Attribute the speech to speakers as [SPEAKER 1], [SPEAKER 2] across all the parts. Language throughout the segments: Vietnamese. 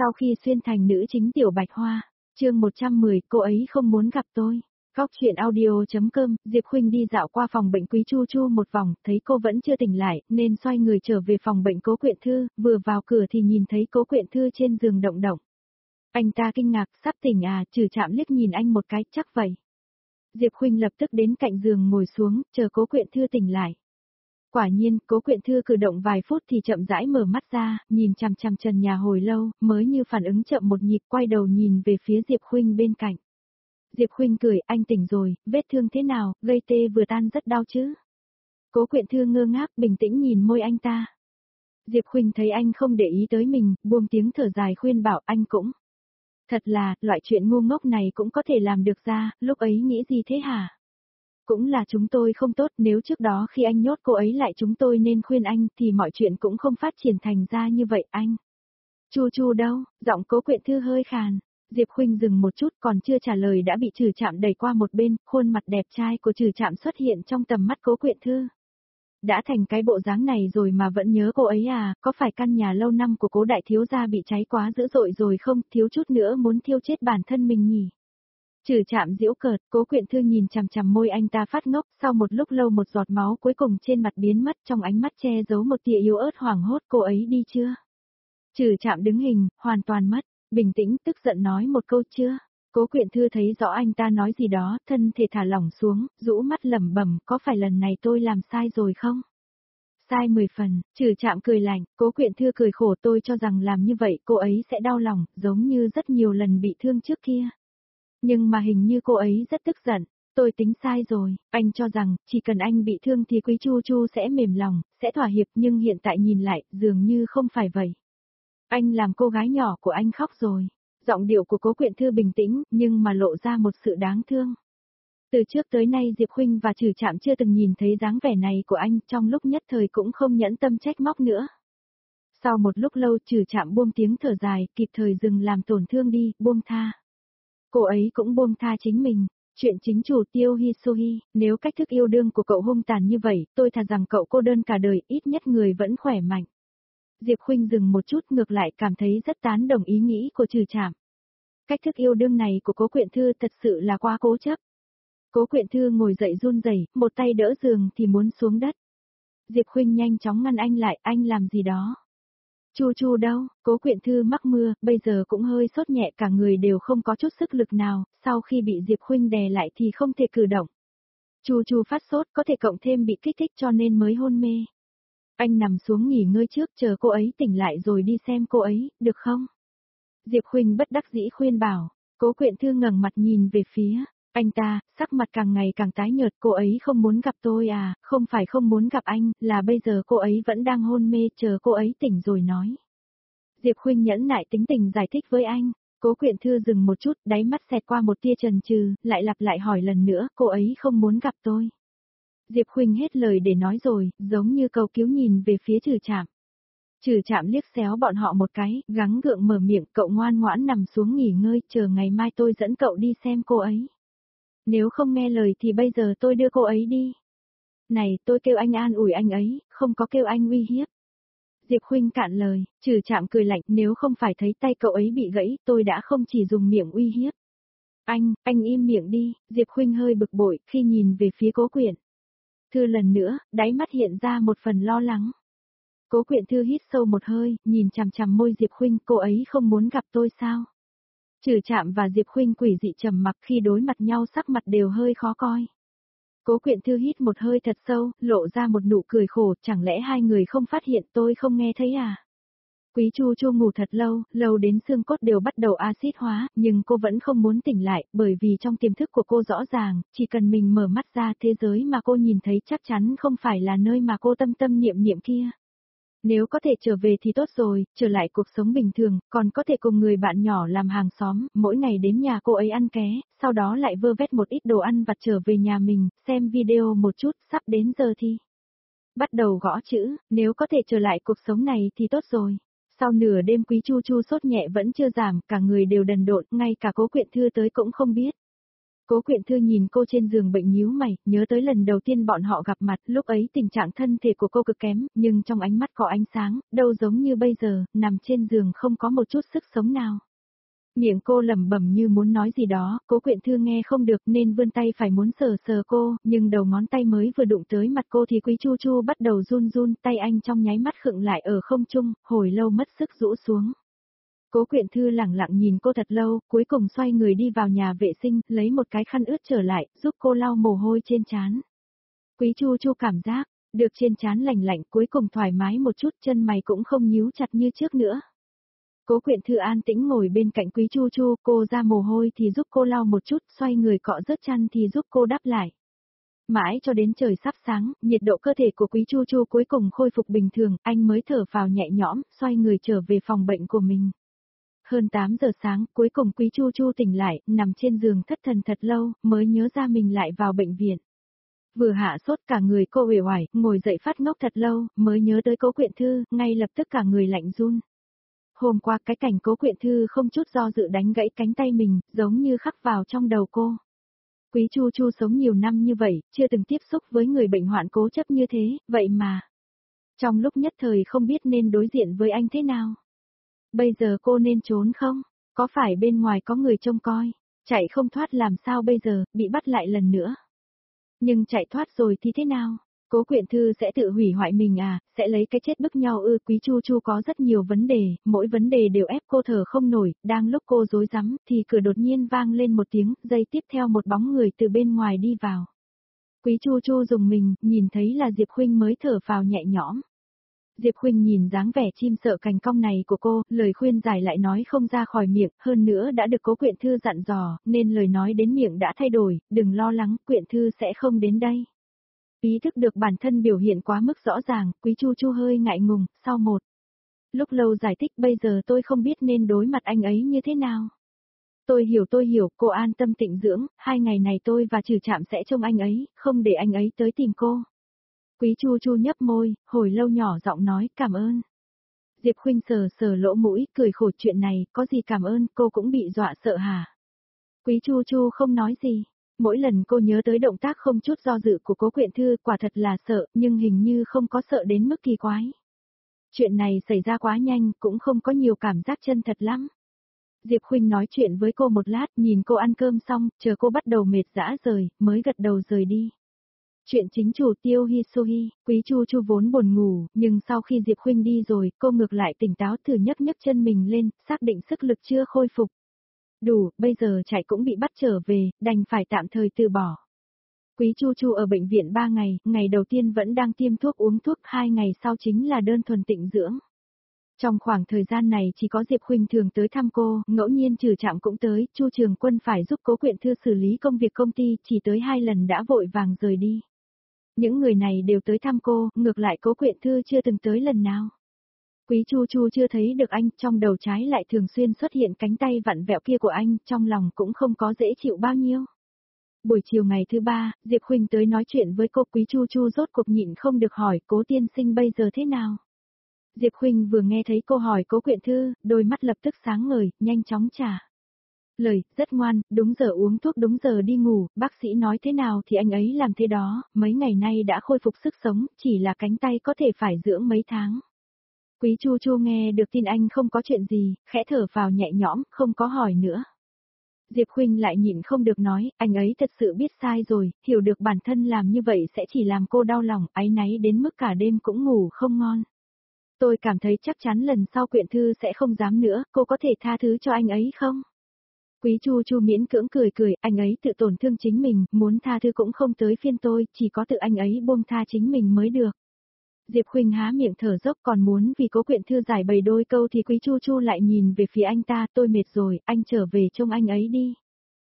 [SPEAKER 1] Sau khi xuyên thành nữ chính Tiểu Bạch Hoa, chương 110, cô ấy không muốn gặp tôi. Góc chuyện audio.com, Diệp Khuynh đi dạo qua phòng bệnh Quý Chu Chu một vòng, thấy cô vẫn chưa tỉnh lại, nên xoay người trở về phòng bệnh Cố Quyện Thư, vừa vào cửa thì nhìn thấy Cố Quyện Thư trên giường động động. Anh ta kinh ngạc, sắp tỉnh à, Trừ Trạm liếc nhìn anh một cái, chắc vậy. Diệp Khuynh lập tức đến cạnh giường ngồi xuống, chờ Cố Quyện Thư tỉnh lại. Quả nhiên, Cố Quyện Thư cử động vài phút thì chậm rãi mở mắt ra, nhìn chằm chằm trần nhà hồi lâu, mới như phản ứng chậm một nhịp, quay đầu nhìn về phía Diệp Khuynh bên cạnh. Diệp Khuynh cười, anh tỉnh rồi, vết thương thế nào, gây tê vừa tan rất đau chứ? Cố Quyện Thư ngơ ngác bình tĩnh nhìn môi anh ta. Diệp Khuynh thấy anh không để ý tới mình, buông tiếng thở dài khuyên bảo anh cũng. Thật là, loại chuyện ngu ngốc này cũng có thể làm được ra, lúc ấy nghĩ gì thế hả? Cũng là chúng tôi không tốt, nếu trước đó khi anh nhốt cô ấy lại chúng tôi nên khuyên anh thì mọi chuyện cũng không phát triển thành ra như vậy anh. Chu Chu đâu, giọng Cố Quyện Thư hơi khàn. Diệp Khuynh dừng một chút còn chưa trả lời đã bị Trừ Trạm đẩy qua một bên, khuôn mặt đẹp trai của Trừ Trạm xuất hiện trong tầm mắt Cố Quyện Thư. Đã thành cái bộ dáng này rồi mà vẫn nhớ cô ấy à, có phải căn nhà lâu năm của Cố đại thiếu gia bị cháy quá dữ dội rồi không, thiếu chút nữa muốn thiêu chết bản thân mình nhỉ? Trừ Trạm giễu cợt, Cố Quyện Thư nhìn chằm chằm môi anh ta phát ngốc, sau một lúc lâu một giọt máu cuối cùng trên mặt biến mất, trong ánh mắt che giấu một tia yếu ớt hoảng hốt, cô ấy đi chưa? Trừ Trạm đứng hình, hoàn toàn mất, bình tĩnh, tức giận nói một câu chưa. Cố Quyện Thư thấy rõ anh ta nói gì đó, thân thể thả lỏng xuống, rũ mắt lẩm bẩm, có phải lần này tôi làm sai rồi không? Sai 10 phần, Trừ Trạm cười lạnh, Cố Quyện Thư cười khổ, tôi cho rằng làm như vậy cô ấy sẽ đau lòng, giống như rất nhiều lần bị thương trước kia. Nhưng mà hình như cô ấy rất tức giận, tôi tính sai rồi, anh cho rằng, chỉ cần anh bị thương thì Quý Chu Chu sẽ mềm lòng, sẽ thỏa hiệp nhưng hiện tại nhìn lại, dường như không phải vậy. Anh làm cô gái nhỏ của anh khóc rồi. Giọng điệu của Cố Quyện Thư bình tĩnh, nhưng mà lộ ra một sự đáng thương. Từ trước tới nay Diệp Khuynh và Trừ Trạm chưa từng nhìn thấy dáng vẻ này của anh, trong lúc nhất thời cũng không nhẫn tâm trách móc nữa. Sau một lúc lâu Trừ Trạm buông tiếng thở dài, kịp thời dừng làm tổn thương đi, buông tha. Cô ấy cũng buông tha chính mình. Chuyện chính chủ Tiêu Hisohi, nếu cách thức yêu đương của cậu hung tàn như vậy, tôi thà rằng cậu cô đơn cả đời, ít nhất người vẫn khỏe mạnh. Diệp Khuynh dừng một chút ngược lại cảm thấy rất tán đồng ý nghĩ của Trừ Trạm. Cách thức yêu đương này của Cố Quyện Thư thật sự là quá cố chấp. Cố Quyện Thư ngồi dậy run rẩy, một tay đỡ giường thì muốn xuống đất. Diệp Khuynh nhanh chóng ngăn anh lại, anh làm gì đó? Chu Chu đâu? Cố Quyện Thư mắc mưa, bây giờ cũng hơi sốt nhẹ, cả người đều không có chút sức lực nào, sau khi bị Diệp Khuynh đè lại thì không thể cử động. Chu Chu phát sốt, có thể cộng thêm bị kích thích cho nên mới hôn mê. Anh nằm xuống nghỉ ngơi trước, chờ cô ấy tỉnh lại rồi đi xem cô ấy, được không? Diệp Khuynh bất đắc dĩ khuyên bảo. Cố Quyện Thư ngẩng mặt nhìn về phía anh ta, sắc mặt càng ngày càng tái nhợt, cô ấy không muốn gặp tôi à, không phải không muốn gặp anh, là bây giờ cô ấy vẫn đang hôn mê, chờ cô ấy tỉnh rồi nói. Diệp Khuynh nhẫn nại tính tình giải thích với anh. Cố Quyện Thư dừng một chút, đáy mắt xẹt qua một tia chần chừ, lại lặp lại hỏi lần nữa, cô ấy không muốn gặp tôi. Diệp Khuynh hết lời để nói rồi, giống như cầu cứu nhìn về phía Trừ Trạm. Trừ Trạm liếc xéo bọn họ một cái, gắng gượng mở miệng, cậu ngoan ngoãn nằm xuống nghỉ ngơi, chờ ngày mai tôi dẫn cậu đi xem cô ấy. Nếu không nghe lời thì bây giờ tôi đưa cô ấy đi. Này, tôi kêu anh an ủi anh ấy, không có kêu anh uy hiếp. Diệp Khuynh cạn lời, Trừ Trạm cười lạnh, nếu không phải thấy tay cậu ấy bị gãy, tôi đã không chỉ dùng miệng uy hiếp. Anh im miệng đi, Diệp Khuynh hơi bực bội, khi nhìn về phía Cố Quyện Thư lần nữa, đáy mắt hiện ra một phần lo lắng. Cố Quyện Thư hít sâu một hơi, nhìn chằm chằm môi Diệp Khuynh, cô ấy không muốn gặp tôi sao? Trừ Trạm và Diệp Khuynh quỷ dị trầm mặc, khi đối mặt nhau sắc mặt đều hơi khó coi. Cố Quyện Thư hít một hơi thật sâu, lộ ra một nụ cười khổ, chẳng lẽ hai người không phát hiện tôi không nghe thấy à? Quý Chu Chu ngủ thật lâu, lâu đến xương cốt đều bắt đầu axit hóa, nhưng cô vẫn không muốn tỉnh lại, bởi vì trong tiềm thức của cô rõ ràng, chỉ cần mình mở mắt ra, thế giới mà cô nhìn thấy chắc chắn không phải là nơi mà cô tâm tâm niệm niệm kia. Nếu có thể trở về thì tốt rồi, trở lại cuộc sống bình thường, còn có thể cùng người bạn nhỏ làm hàng xóm, mỗi ngày đến nhà cô ấy ăn ké, sau đó lại vơ vét một ít đồ ăn vặt trở về nhà mình, xem video một chút, sắp đến giờ thi. Bắt đầu gõ chữ, nếu có thể trở lại cuộc sống này thì tốt rồi. Sau nửa đêm Quý Chu Chu sốt nhẹ vẫn chưa giảm, cả người đều đần độn, ngay cả Cố Quyện Thư tới cũng không biết. Cố Quyện Thư nhìn cô trên giường bệnh nhíu mày, nhớ tới lần đầu tiên bọn họ gặp mặt, lúc ấy tình trạng thân thể của cô cực kém, nhưng trong ánh mắt có ánh sáng, đâu giống như bây giờ, nằm trên giường không có một chút sức sống nào. Miệng cô lẩm bẩm như muốn nói gì đó, Cố Quyện Thư nghe không được nên vươn tay phải muốn sờ sờ cô, nhưng đầu ngón tay mới vừa đụng tới mặt cô thì Quý Chu Chu bắt đầu run run, tay anh trong nháy mắt khựng lại ở không trung, hồi lâu mất sức rũ xuống. Cố Quyện Thư lẳng lặng nhìn cô thật lâu, cuối cùng xoay người đi vào nhà vệ sinh, lấy một cái khăn ướt trở lại, giúp cô lau mồ hôi trên trán. Quý Chu Chu cảm giác, được trên trán lạnh lạnh cuối cùng thoải mái một chút, chân mày cũng không nhíu chặt như trước nữa. Cố Quyện Thư an tĩnh ngồi bên cạnh Quý Chu Chu, cô ra mồ hôi thì giúp cô lau một chút, xoay người cọ rớt chăn thì giúp cô đắp lại. Mãi cho đến trời sắp sáng, nhiệt độ cơ thể của Quý Chu Chu cuối cùng khôi phục bình thường, anh mới thở phào nhẹ nhõm, xoay người trở về phòng bệnh của mình. Hơn 8 giờ sáng, cuối cùng Quý Chu Chu tỉnh lại, nằm trên giường thất thần thật lâu, mới nhớ ra mình lại vào bệnh viện. Vừa hạ sốt cả người cô uể oải, ngồi dậy phát ngốc thật lâu, mới nhớ tới Cố Quyện Thư, ngay lập tức cả người lạnh run. Hôm qua cái cảnh Cố Quyện Thư không chút do dự đánh gãy cánh tay mình, giống như khắc vào trong đầu cô. Quý Chu Chu sống nhiều năm như vậy, chưa từng tiếp xúc với người bệnh hoạn cố chấp như thế, vậy mà. Trong lúc nhất thời không biết nên đối diện với anh thế nào. Bây giờ cô nên trốn không? Có phải bên ngoài có người trông coi? Chạy không thoát làm sao bây giờ, bị bắt lại lần nữa. Nhưng chạy thoát rồi thì thế nào? Cố Quyện Thư sẽ tự hủy hoại mình à, sẽ lấy cái chết bức nhau ư? Quý Chu Chu có rất nhiều vấn đề, mỗi vấn đề đều ép cô thở không nổi, đang lúc cô rối rắm thì cửa đột nhiên vang lên một tiếng, giây tiếp theo một bóng người từ bên ngoài đi vào. Quý Chu Chu dùng mình, nhìn thấy là Diệp Khuynh mới thở phào nhẹ nhõm. Diệp Khuynh nhìn dáng vẻ chim sợ cành cong này của cô, lời khuyên giải lại nói không ra khỏi miệng, hơn nữa đã được Cố Quyện Thư dặn dò, nên lời nói đến miệng đã thay đổi, đừng lo lắng, Quyện Thư sẽ không đến đây. Ý thức được bản thân biểu hiện quá mức rõ ràng, Quý Chu Chu hơi ngại ngùng, sau một lúc lâu giải thích bây giờ tôi không biết nên đối mặt anh ấy như thế nào. Tôi hiểu, cô an tâm tịnh dưỡng, 2 ngày này tôi và Trừ Trạm sẽ trông anh ấy, không để anh ấy tới tìm cô. Quý Chu Chu nhấp môi, hồi lâu nhỏ giọng nói cảm ơn. Diệp Khuynh sờ sờ lỗ mũi, cười khổ chuyện này, có gì cảm ơn, cô cũng bị dọa sợ hả? Quý Chu Chu không nói gì. Mỗi lần cô nhớ tới động tác không chút do dự của Cố Quyện Thư, quả thật là sợ, nhưng hình như không có sợ đến mức kỳ quái. Chuyện này xảy ra quá nhanh, cũng không có nhiều cảm giác chân thật lắm. Diệp Khuynh nói chuyện với cô một lát, nhìn cô ăn cơm xong, chờ cô bắt đầu mệt rã rời, mới gật đầu rời đi. Chuyện chính chủ Tiêu Hi Sohi, Quý Chu Chu vốn buồn ngủ, nhưng sau khi Diệp Khuynh đi rồi, cô ngược lại tỉnh táo thử nhấc chân mình lên, xác định sức lực chưa khôi phục. Đủ, bây giờ chạy cũng bị bắt trở về, đành phải tạm thời từ bỏ. Quý Chu Chu ở bệnh viện 3 ngày, ngày đầu tiên vẫn đang tiêm thuốc uống thuốc, 2 ngày sau chính là đơn thuần tịnh dưỡng. Trong khoảng thời gian này chỉ có Diệp Khuynh thường tới thăm cô, ngẫu nhiên Trừ Trạm cũng tới, Chu Trường Quân phải giúp Cố Quyện Thư xử lý công việc công ty, chỉ tới 2 lần đã vội vàng rời đi. Những người này đều tới thăm cô, ngược lại Cố Quyện Thư chưa từng tới lần nào. Quý Chu Chu chưa thấy được anh, trong đầu trái lại thường xuyên xuất hiện cánh tay vặn vẹo kia của anh, trong lòng cũng không có dễ chịu bao nhiêu. Buổi chiều ngày thứ 3, Diệp Khuynh tới nói chuyện với cô, Quý Chu Chu rốt cuộc nhịn không được hỏi Cố tiên sinh bây giờ thế nào. Diệp Khuynh vừa nghe thấy cô hỏi Cố Quyện Thư, đôi mắt lập tức sáng ngời, nhanh chóng trả lời, rất ngoan, đúng giờ uống thuốc đúng giờ đi ngủ, bác sĩ nói thế nào thì anh ấy làm thế đó, mấy ngày nay đã khôi phục sức sống, chỉ là cánh tay có thể phải dưỡng mấy tháng. Quý Chu Chu nghe được tin anh không có chuyện gì, khẽ thở vào nhẹ nhõm, không có hỏi nữa. Diệp Khuynh lại nhịn không được nói, anh ấy thật sự biết sai rồi, hiểu được bản thân làm như vậy sẽ chỉ làm cô đau lòng, áy náy đến mức cả đêm cũng ngủ không ngon. Tôi cảm thấy chắc chắn lần sau Quyện Thư sẽ không dám nữa, cô có thể tha thứ cho anh ấy không? Quý Chu Chu miễn cưỡng cười, anh ấy tự tổn thương chính mình, muốn tha thứ cũng không tới phiên tôi, chỉ có tự anh ấy buông tha chính mình mới được. Diệp Khuynh há miệng thở dốc còn muốn vì Cố Quyện Thư giải bày đôi câu thì Quý Chu Chu lại nhìn về phía anh ta, tôi mệt rồi, anh trở về trông anh ấy đi.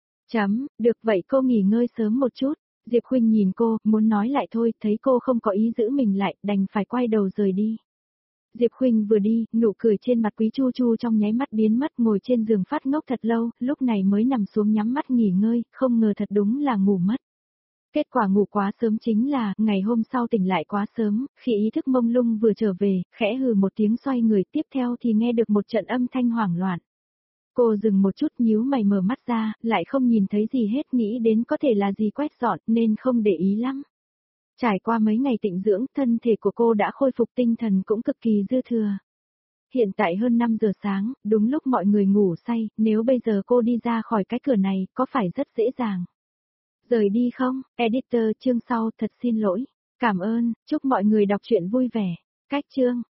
[SPEAKER 1] Được vậy cô nghỉ ngơi sớm một chút. Diệp Khuynh nhìn cô, muốn nói lại thôi, thấy cô không có ý giữ mình lại, đành phải quay đầu rời đi. Diệp Khuynh vừa đi, nụ cười trên mặt Quý Chu Chu trong nháy mắt biến mất, ngồi trên giường phát ngốc thật lâu, lúc này mới nằm xuống nhắm mắt nghỉ ngơi, không ngờ thật đúng là ngủ mất. Kết quả ngủ quá sớm chính là, ngày hôm sau tỉnh lại quá sớm, khi ý thức mông lung vừa trở về, khẽ hừ một tiếng xoay người tiếp theo thì nghe được một trận âm thanh hoảng loạn. Cô dừng một chút nhíu mày mở mắt ra, lại không nhìn thấy gì hết, nghĩ đến có thể là gì quét dọn nên không để ý lắm. Trải qua mấy ngày tịnh dưỡng, thân thể của cô đã khôi phục, tinh thần cũng cực kỳ dư thừa. Hiện tại hơn 5 giờ sáng, đúng lúc mọi người ngủ say, nếu bây giờ cô đi ra khỏi cái cửa này, có phải rất dễ dàng. Rời đi không? Editor chương sau, thật xin lỗi. Cảm ơn, chúc mọi người đọc truyện vui vẻ. Cách chương.